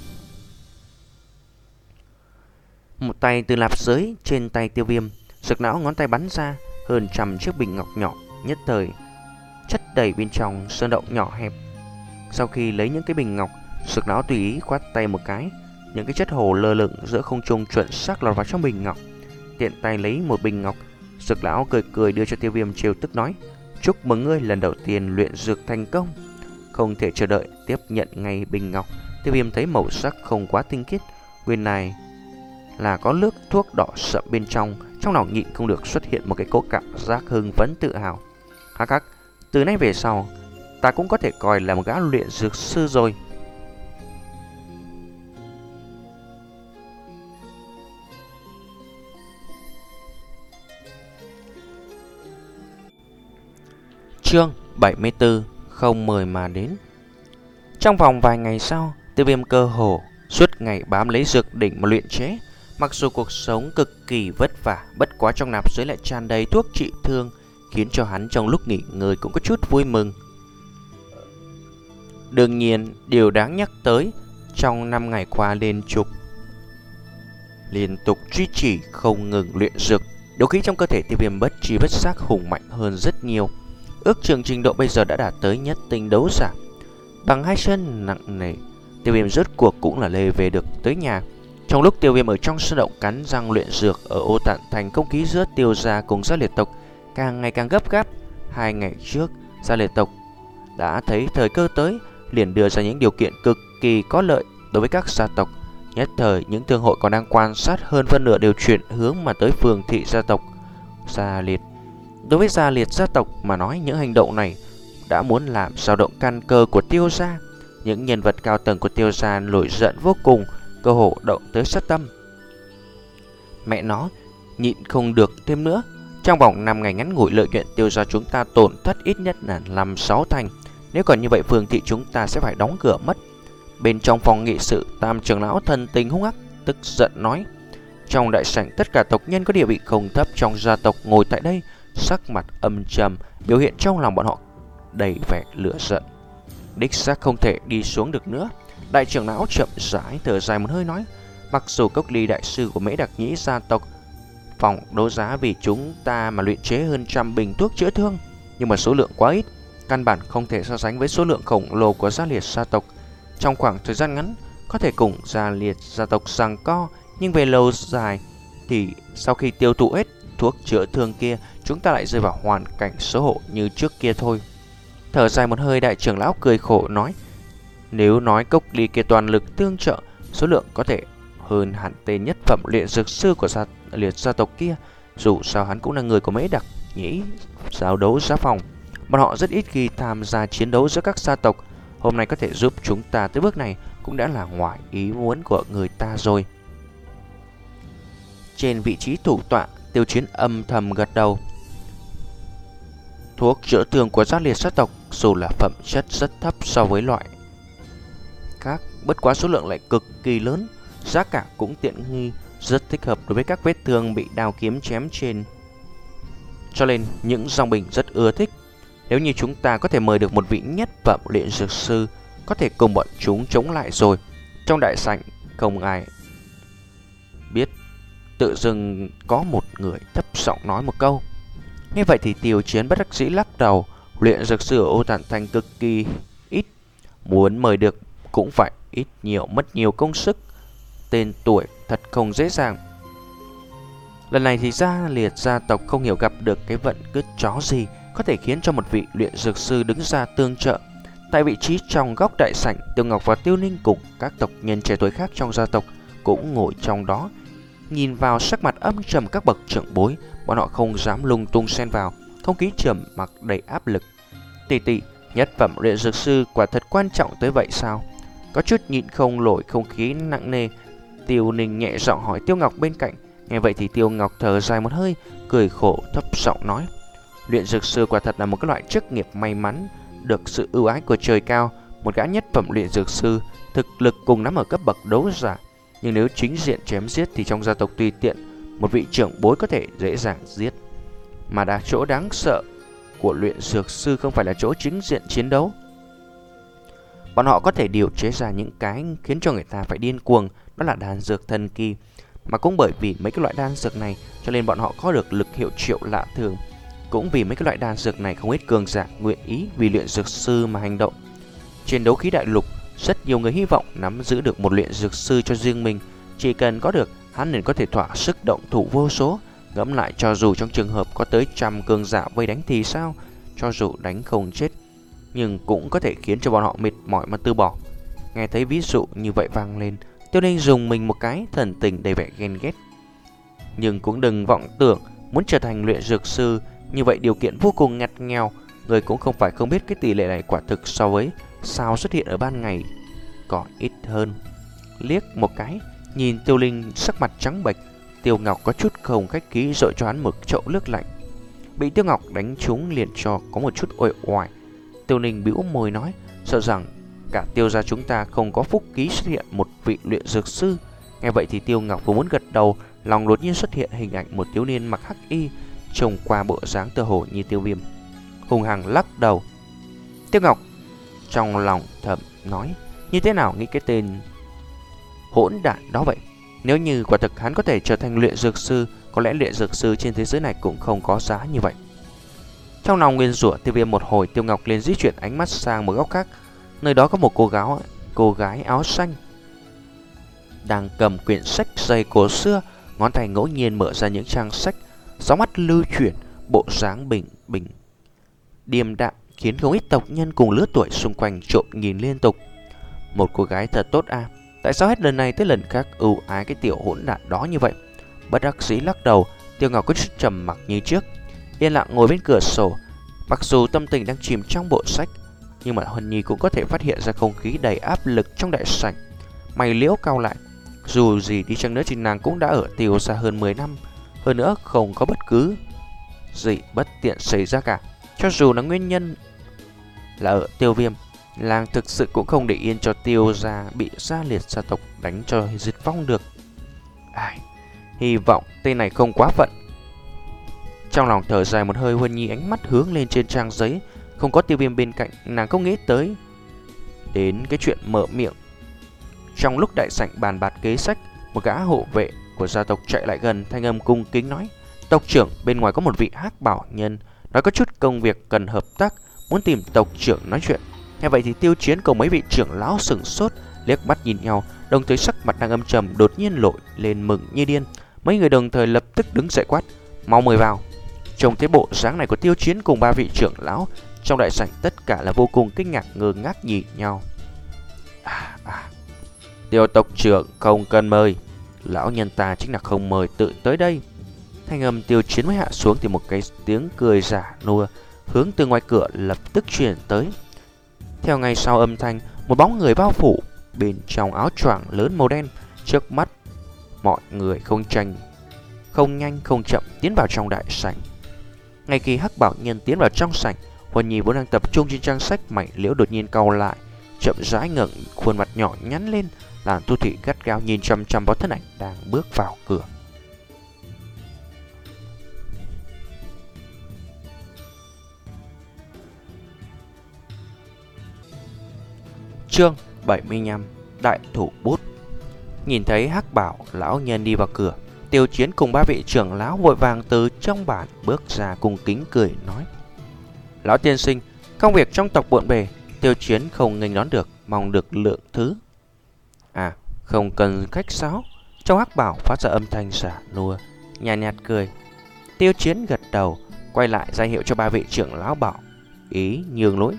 Speaker 1: Một tay từ lạp giới trên tay Tiêu Viêm, Dược lão ngón tay bắn ra hơn trăm chiếc bình ngọc nhỏ, nhất thời chất đầy bên trong sơn động nhỏ hẹp. Sau khi lấy những cái bình ngọc, Dược lão tùy ý khoát tay một cái, những cái chất hồ lơ lửng giữa không trung chuẩn xác lọt vào trong bình ngọc. Tiện tay lấy một bình ngọc, Dược lão cười cười đưa cho Tiêu Viêm, trêu tức nói: "Chúc mừng ngươi lần đầu tiên luyện dược thành công." Không thể chờ đợi tiếp nhận ngay bình ngọc, Tiêu Viêm thấy màu sắc không quá tinh khiết, nguyên này là có nước thuốc đỏ sậm bên trong, trong lòng nhịn không được xuất hiện một cái cố cảm giác hưng phấn tự hào. Hắc hắc, từ nay về sau, ta cũng có thể coi là một gã luyện dược sư rồi. Chương bảy mươi tư, không mời mà đến. Trong vòng vài ngày sau, Tiêu Viêm cơ hồ suốt ngày bám lấy dược đỉnh mà luyện chế. Mặc dù cuộc sống cực kỳ vất vả, bất quá trong nạp giới lại tràn đầy thuốc trị thương, khiến cho hắn trong lúc nghỉ ngơi cũng có chút vui mừng. Đương nhiên, điều đáng nhắc tới, trong năm ngày qua liên tục liên tục duy trì không ngừng luyện dược, đấu khí trong cơ thể Tiêu Viêm bất tri bất giác hùng mạnh hơn rất nhiều. Ước chừng trình độ bây giờ đã đạt tới nhất tinh đấu giả. Bằng hai chân nặng nề, Tiêu Viêm rốt cuộc cũng là lê về được tới nhà. Trong lúc Tiêu Viêm ở trong sơn động cắn răng luyện dược ở Ô Tạn Thành, không khí giữa Tiêu gia cùng Gia Liệt tộc càng ngày càng gấp gáp. Hai ngày trước, Gia Liệt tộc đã thấy thời cơ tới, liền đưa ra những điều kiện cực kỳ có lợi đối với các gia tộc. Nhất thời, những thương hội còn đang quan sát hơn phân nửa đều chuyển hướng mà tới phường thị gia tộc Gia Liệt. Đối với Gia Liệt gia tộc mà nói, những hành động này đã muốn làm dao động căn cơ của Tiêu gia. Những nhân vật cao tầng của Tiêu gia nổi giận vô cùng, cơ hồ động tới sát tâm. Mẹ nó, nhịn không được thêm nữa. Trong vòng năm ngày ngắn ngủi, lợi nhuận Tiêu gia chúng ta tổn thất ít nhất là năm sáu thành. Nếu còn như vậy, phường thị chúng ta sẽ phải đóng cửa mất. Bên trong phòng nghị sự, Tam trưởng lão thần tình hung ác, tức giận nói. Trong đại sảnh, tất cả tộc nhân có địa vị không thấp trong gia tộc ngồi tại đây, sắc mặt âm trầm, biểu hiện trong lòng bọn họ đầy vẻ lửa giận. Đích xác không thể đi xuống được nữa. Đại trưởng lão chậm rãi thở dài một hơi nói: mặc dù Cốc Ly đại sư của Mễ Đặc Nhĩ gia tộc phòng đấu giá vì chúng ta mà luyện chế hơn trăm bình thuốc chữa thương, nhưng mà số lượng quá ít, căn bản không thể so sánh với số lượng khổng lồ của Gia Liệt gia tộc. Trong khoảng thời gian ngắn có thể cùng Gia Liệt gia tộc giằng co, nhưng về lâu dài thì sau khi tiêu thụ hết thuốc chữa thương kia, chúng ta lại rơi vào hoàn cảnh xấu hổ như trước kia thôi. Thở dài một hơi, đại trưởng lão cười khổ nói: nếu nói Cốc Ly kia toàn lực tương trợ, số lượng có thể hơn hẳn tên nhất phẩm luyện dược sư của Gia Liệt gia tộc kia. Dù sao hắn cũng là người của Mễ Đặc Nhĩ giao đấu giá phòng, bọn họ rất ít khi tham gia chiến đấu giữa các gia tộc. Hôm nay có thể giúp chúng ta tới bước này cũng đã là ngoài ý muốn của người ta rồi. Trên vị trí thủ tọa, Tiêu Chiến âm thầm gật đầu. Thuốc chữa thương của Giác Liệt sát tộc dù là phẩm chất rất thấp so với loại khác, bất quá số lượng lại cực kỳ lớn, giá cả cũng tiện nghi, rất thích hợp đối với các vết thương bị đao kiếm chém trên. Cho nên những dòng bình rất ưa thích. Nếu như chúng ta có thể mời được một vị nhất phẩm luyện dược sư, có thể cùng bọn chúng chống lại rồi. Trong đại sảnh không ai biết, tự dưng có một người thấp giọng nói một câu. Như vậy thì Tiêu Chiến bất đắc dĩ lắc đầu. Luyện dược sư ở Ô Tản Thành cực kỳ ít, muốn mời được cũng phải ít nhiều mất nhiều công sức, tên tuổi thật không dễ dàng. Lần này thì Gia Liệt gia tộc không hiểu gặp được cái vận cứt chó gì có thể khiến cho một vị luyện dược sư đứng ra tương trợ. Tại vị trí trong góc đại sảnh, Tiêu Ngọc và Tiêu Ninh cùng các tộc nhân trẻ tuổi khác trong gia tộc cũng ngồi trong đó. Nhìn vào sắc mặt âm trầm các bậc trưởng bối, bọn họ không dám lung tung xen vào, không khí trầm mặc đầy áp lực. Tỷ tỷ, nhất phẩm luyện dược sư quả thật quan trọng tới vậy sao? Có chút nhịn không nổi không khí nặng nề, Tiêu Ninh nhẹ giọng hỏi Tiêu Ngọc bên cạnh. Nghe vậy thì Tiêu Ngọc thở dài một hơi, cười khổ thấp giọng nói: luyện dược sư quả thật là một cái loại chức nghiệp may mắn, được sự ưu ái của trời cao. Một gã nhất phẩm luyện dược sư, thực lực cùng nắm ở cấp bậc đấu giả, nhưng nếu chính diện chém giết thì trong gia tộc tùy tiện một vị trưởng bối có thể dễ dàng giết. Mà đã chỗ đáng sợ của luyện dược sư không phải là chỗ chính diện chiến đấu. Bọn họ có thể điều chế ra những cái khiến cho người ta phải điên cuồng, đó là đan dược thần kỳ. Mà cũng bởi vì mấy cái loại đan dược này cho nên bọn họ có được lực hiệu triệu lạ thường. Cũng vì mấy cái loại đan dược này không ít cường giả nguyện ý vì luyện dược sư mà hành động. Trên đấu khí đại lục, rất nhiều người hy vọng nắm giữ được một luyện dược sư cho riêng mình. Chỉ cần có được, hắn liền có thể thỏa sức động thủ vô số. Ngẫm lại, cho dù trong trường hợp có tới trăm cường giả vây đánh thì sao? Cho dù đánh không chết, nhưng cũng có thể khiến cho bọn họ mệt mỏi mà từ bỏ. Nghe thấy ví dụ như vậy vang lên, Tiêu Ninh dùng mình một cái, thần tình đầy vẻ ghen ghét. Nhưng cũng đừng vọng tưởng muốn trở thành luyện dược sư, như vậy điều kiện vô cùng ngặt nghèo. Người cũng không phải không biết cái tỷ lệ này quả thực so với sao xuất hiện ở ban ngày còn ít hơn. Liếc một cái, nhìn Tiêu Ninh sắc mặt trắng bệch, Tiêu Ngọc có chút không khách khí dội cho hắn một chậu nước lạnh. Bị Tiêu Ngọc đánh trúng liền cho có một chút uể oải. Tiêu Ninh bĩu môi nói, sợ rằng cả Tiêu gia chúng ta không có phúc khí xuất hiện một vị luyện dược sư. Nghe vậy thì Tiêu Ngọc vừa muốn gật đầu, lòng đột nhiên xuất hiện hình ảnh một thiếu niên mặc hắc y, trông qua bộ dáng tơ hồ như Tiêu Viêm. Hùng hằng lắc đầu. Tiêu Ngọc trong lòng thầm nói, như thế nào nghĩ cái tên hỗn đản đó vậy? Nếu như quả thực hắn có thể trở thành luyện dược sư, có lẽ luyện dược sư trên thế giới này cũng không có giá như vậy. Trong lòng nguyên rủa Tiêu Viêm một hồi, Tiêu Ngọc liền di chuyển ánh mắt sang một góc khác. Nơi đó có một cô gái, cô gái áo xanh đang cầm quyển sách dày cổ xưa, ngón tay ngẫu nhiên mở ra những trang sách, sóng mắt lưu chuyển, bộ dáng bình bình điềm đạm, khiến không ít tộc nhân cùng lứa tuổi xung quanh trộm nhìn liên tục. Một cô gái thật tốt à, tại sao hết lần này tới lần khác ưu ái cái tiểu hỗn đản đó như vậy? Bất đắc dĩ lắc đầu, Tiêu Ngọc có chút trầm mặc như trước, yên lặng ngồi bên cửa sổ. Mặc dù tâm tình đang chìm trong bộ sách, nhưng mà Huân Nhi cũng có thể phát hiện ra không khí đầy áp lực trong đại sảnh. Mày liễu cau lại, dù gì đi chăng nữa thì nàng cũng đã ở Tiêu gia hơn mười năm, hơn nữa không có bất cứ gì bất tiện xảy ra cả. Cho dù là nguyên nhân là ở Tiêu Viêm, làng thực sự cũng không để yên cho Tiêu gia bị Gia Liệt gia tộc đánh cho diệt vong được. Ai, hy vọng tên này không quá phận. Trong lòng thở dài một hơi, Huân Nhi ánh mắt hướng lên trên trang giấy. Không có Tiêu Viêm bên cạnh, nàng không nghĩ tới đến cái chuyện mở miệng. Trong lúc đại sảnh bàn bạc kế sách, một gã hộ vệ của gia tộc chạy lại gần, thanh âm cung kính nói, tộc trưởng, bên ngoài có một vị hắc bảo nhân nói có chút công việc cần hợp tác, muốn tìm tộc trưởng nói chuyện. Nghe vậy thì Tiêu Chiến cùng mấy vị trưởng lão sửng sốt, liếc mắt nhìn nhau, đồng thời sắc mặt đang âm trầm đột nhiên nổi lên mừng như điên. Mấy người đồng thời lập tức đứng dậy quát, mau mời vào. Trông thấy bộ dáng này của Tiêu Chiến cùng ba vị trưởng lão, trong đại sảnh tất cả là vô cùng kinh ngạc ngơ ngác nhìn nhau. À, à, Tiêu tộc trưởng không cần mời, lão nhân ta chính là không mời tự tới đây. Thanh âm Tiêu Chiến mới hạ xuống thì một cái tiếng cười giả nua hướng từ ngoài cửa lập tức truyền tới. Theo ngay sau âm thanh, một bóng người bao phủ bên trong áo choàng lớn màu đen. Trước mắt mọi người không tranh, không nhanh không chậm tiến vào trong đại sảnh. Ngay khi Hắc Bảo Nhân tiến vào trong sảnh, Huân Nhi vốn đang tập trung trên trang sách mảnh liễu đột nhiên cau lại, chậm rãi ngẩng khuôn mặt nhỏ nhắn lên, làm Thu Thị gắt gao nhìn chăm chăm vào thân ảnh đang bước vào cửa. Chương bảy mươi lăm: Đại thủ bút. Nhìn thấy Hắc Bảo lão nhân đi vào cửa, Tiêu Chiến cùng ba vị trưởng lão vội vàng từ trong bản bước ra, cung kính cười nói: Lão tiên sinh, công việc trong tộc bộn bề, Tiêu Chiến không nghênh đón được, mong được lượng thứ. À, không cần khách sáo. Trong Hắc Bảo phát ra âm thanh giả nua, nhàn nhạt, nhạt cười. Tiêu Chiến gật đầu, quay lại ra hiệu cho ba vị trưởng lão bảo ý nhường lối.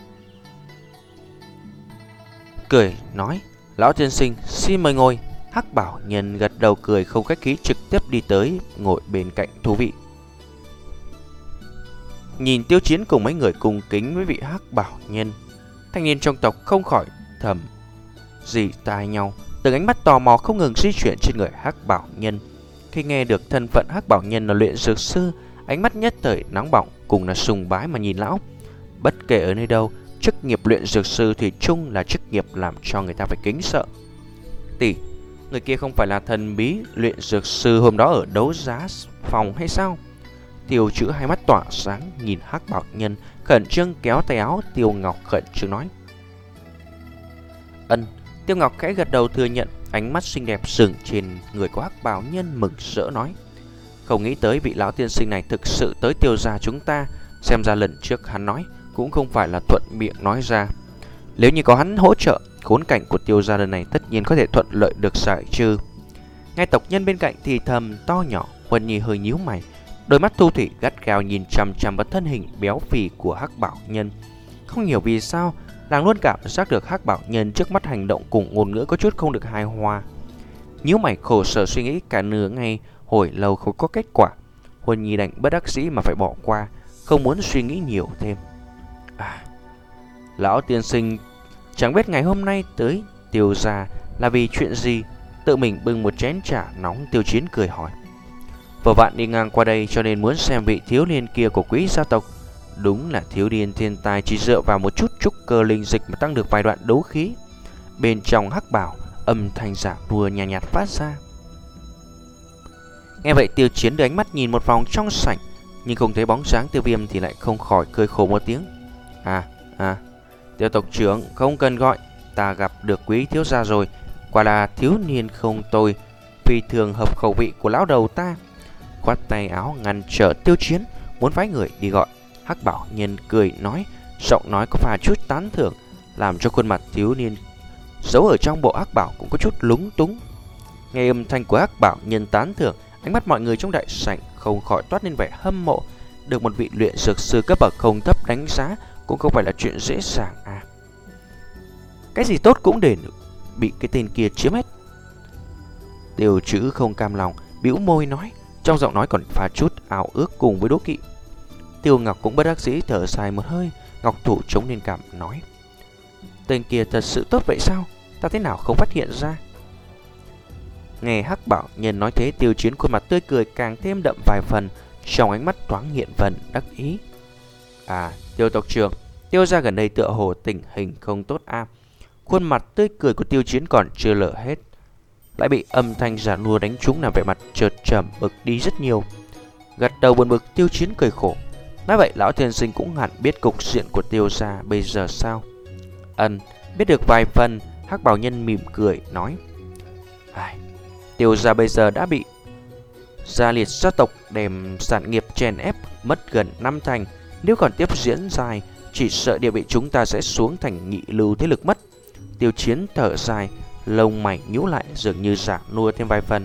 Speaker 1: Cười nói: Lão tiên sinh xin mời ngồi. Hắc Bảo Nhân gật đầu cười không khách khí, trực tiếp đi tới ngồi bên cạnh Thú Vị. Nhìn Tiêu Chiến cùng mấy người cùng kính với vị Hắc Bảo Nhân, thanh niên trong tộc không khỏi thầm dì tai nhau, từng ánh mắt tò mò không ngừng di chuyển trên người Hắc Bảo Nhân. Khi nghe được thân phận Hắc Bảo Nhân là luyện dược sư, ánh mắt nhất thời nóng bỏng, cùng là sùng bái mà nhìn lão. Bất kể ở nơi đâu, chức nghiệp luyện dược sư thì chung là chức nghiệp làm cho người ta phải kính sợ. Tỷ, người kia không phải là thần bí luyện dược sư hôm đó ở đấu giá phòng hay sao? Tiêu Chữ hai mắt tỏa sáng nhìn Hắc Bảo Nhân, khẩn trương kéo tay áo Tiêu Ngọc khẩn trương nói: Ân. Tiêu Ngọc khẽ gật đầu thừa nhận, ánh mắt xinh đẹp dừng trên người của Hắc Bảo Nhân, mừng rỡ nói: Không nghĩ tới vị lão tiên sinh này thực sự tới Tiêu gia chúng ta, xem ra lần trước hắn nói cũng không phải là thuận miệng nói ra. Nếu như có hắn hỗ trợ, khốn cảnh của Tiêu gia lần này tất nhiên có thể thuận lợi được giải trừ. Ngay tộc nhân bên cạnh thì thầm to nhỏ, Huân Nhi hơi nhíu mày, đôi mắt Thu Thủy gắt gao nhìn chằm chằm vào thân hình béo phì của Hắc Bảo Nhân. Không hiểu vì sao, nàng luôn cảm giác được Hắc Bảo Nhân trước mắt hành động cùng ngôn ngữ có chút không được hài hòa. Nhíu mày khổ sở suy nghĩ cả nửa ngày, hồi lâu không có kết quả. Huân Nhi đành bất đắc dĩ mà phải bỏ qua, không muốn suy nghĩ nhiều thêm. À, lão tiên sinh chẳng biết ngày hôm nay tới Tiêu gia là vì chuyện gì? Tự mình bưng một chén trà nóng. Tiêu Chiến cười hỏi: Vừa vặn đi ngang qua đây cho nên muốn xem vị thiếu niên kia của quý gia tộc. Đúng là thiếu niên thiên tài, chỉ dựa vào một chút trúc cơ linh dịch mà tăng được vài đoạn đấu khí. Bên trong Hắc Bảo, âm thanh giả đùa nhạt nhạt phát ra. Nghe vậy Tiêu Chiến đưa ánh mắt nhìn một vòng trong sảnh, nhưng không thấy bóng dáng Tiêu Viêm thì lại không khỏi cười khổ một tiếng. À, à, Tiêu tộc trưởng không cần gọi, ta gặp được quý thiếu gia rồi, quả là thiếu niên không tồi, phi thường hợp khẩu vị của lão đầu ta. Khoát tay áo ngăn trở Tiêu Chiến, muốn phái người đi gọi. Hắc Bảo Nhân cười nói, giọng nói có pha chút tán thưởng, làm cho khuôn mặt thiếu niên giấu ở trong bộ Hắc Bảo cũng có chút lúng túng. Nghe âm thanh của Hắc Bảo Nhân tán thưởng, ánh mắt mọi người trong đại sảnh không khỏi toát lên vẻ hâm mộ. Được một vị luyện dược sư cấp bậc không thấp đánh giá cũng không phải là chuyện dễ dàng à. Cái gì tốt cũng để bị cái tên kia chiếm hết. Tiêu Chữ không cam lòng, bĩu môi nói, trong giọng nói còn pha chút ảo ước cùng với đố kỵ. Tiêu Ngọc cũng bất đắc dĩ thở dài một hơi, ngọc thủ chống lên cằm nói, tên kia thật sự tốt vậy sao? Ta thế nào không phát hiện ra? Nghe Hắc Bảo Nhân nói thế, Tiêu Chiến khuôn mặt tươi cười càng thêm đậm vài phần, trong ánh mắt thoáng hiện vần đắc ý. À, Tiêu tộc trưởng, Tiêu gia gần đây tựa hồ tình hình không tốt a. À. Khuôn mặt tươi cười của Tiêu Chiến còn chưa lở hết, lại bị âm thanh giả nua đánh trúng, làm vẻ mặt chợt trầm bực đi rất nhiều. Gật đầu buồn bực, Tiêu Chiến cười khổ. Nói vậy lão tiên sinh cũng hẳn biết cục diện của Tiêu gia bây giờ sao? Ân, biết được vài phần. Hắc Bảo Nhân mỉm cười nói, ai, Tiêu gia bây giờ đã bị gia liệt gia tộc đem sản nghiệp chèn ép mất gần năm thành. Nếu còn tiếp diễn dài, chỉ sợ địa vị chúng ta sẽ xuống thành nhị lưu thế lực mất. Tiêu Chiến thở dài, lông mày nhíu lại, dường như giả nua thêm vài phần.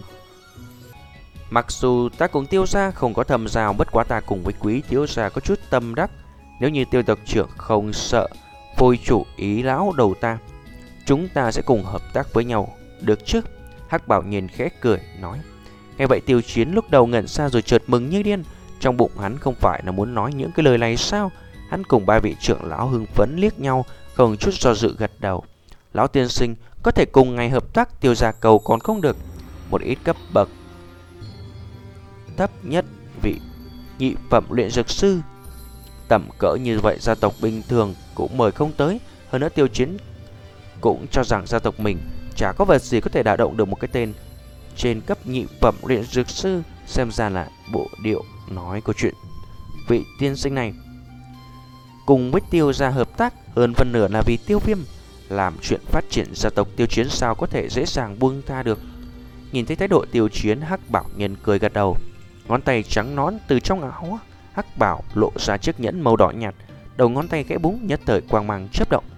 Speaker 1: Mặc dù ta cùng Tiêu gia không có thầm giao, bất quá ta cùng với quý Tiêu gia có chút tâm đắc. Nếu như Tiêu tộc trưởng không sợ phôi chủ ý lão đầu ta, chúng ta sẽ cùng hợp tác với nhau, được chứ? Hắc Bảo Nhân khẽ cười nói. Nghe vậy Tiêu Chiến lúc đầu ngẩn ra rồi chợt mừng như điên. Trong bụng hắn không phải là muốn nói những cái lời này sao? Hắn cùng ba vị trưởng lão hưng phấn liếc nhau, không chút do dự gật đầu. Lão tiên sinh có thể cùng ngày hợp tác, Tiêu gia cầu còn không được. Một ít cấp bậc thấp nhất vị nhị phẩm luyện dược sư. Tầm cỡ như vậy gia tộc bình thường cũng mời không tới. Hơn nữa Tiêu Chiến cũng cho rằng gia tộc mình chả có vật gì có thể đả động được một cái tên trên cấp nhị phẩm luyện dược sư. Xem ra là bộ điệu nói câu chuyện vị tiên sinh này cùng với Tiêu gia hợp tác hơn phân nửa là vì Tiêu Viêm. Làm chuyện phát triển gia tộc Tiêu Chiến sao có thể dễ dàng buông tha được. Nhìn thấy thái độ Tiêu Chiến, Hắc Bảo Nhân cười gật đầu. Ngón tay trắng nón từ trong áo Hắc Bảo lộ ra chiếc nhẫn màu đỏ nhạt. Đầu ngón tay khẽ búng, nhất thời quang mang chớp động.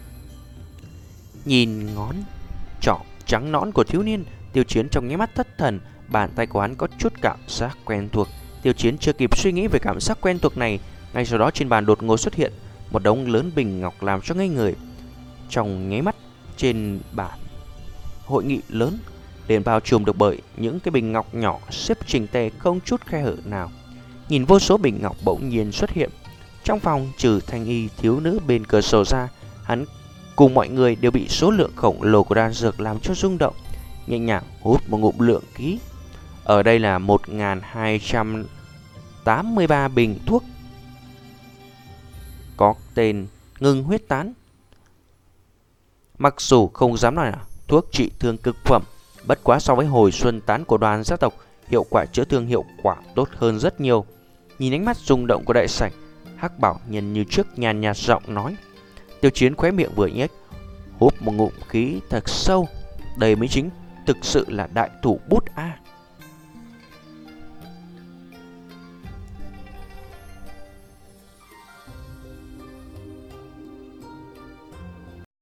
Speaker 1: Nhìn ngón trỏ trắng nõn của thiếu niên, Tiêu Chiến trong nháy mắt thất thần. Bàn tay của hắn có chút cảm giác quen thuộc. Tiêu Chiến chưa kịp suy nghĩ về cảm giác quen thuộc này, ngay sau đó trên bàn đột ngột xuất hiện một đống lớn bình ngọc làm cho ngây người. Trong nháy mắt, trên bàn hội nghị lớn liền bao trùm được bởi những cái bình ngọc nhỏ xếp chỉnh tề không chút khe hở nào. Nhìn vô số bình ngọc bỗng nhiên xuất hiện trong phòng, trừ Thanh Y thiếu nữ bên cửa sổ ra, hắn cùng mọi người đều bị số lượng khổng lồ của đan dược làm cho rung động. Nhẹ nhàng hút một ngụm lượng khí. Ở đây là một nghìn hai trăm tám mươi ba bình thuốc có tên ngưng huyết tán. Mặc dù không dám nói là thuốc trị thương cực phẩm, bất quá so với hồi xuân tán của đoàn gia tộc, hiệu quả chữa thương hiệu quả tốt hơn rất nhiều. Nhìn ánh mắt rung động của đại sảnh, Hắc Bảo Nhân như trước nhàn nhạt giọng nói. Tiêu Chiến khóe miệng vừa nhếch, hút một ngụm khí thật sâu. Đây mới chính thực sự là đại thủ bút a.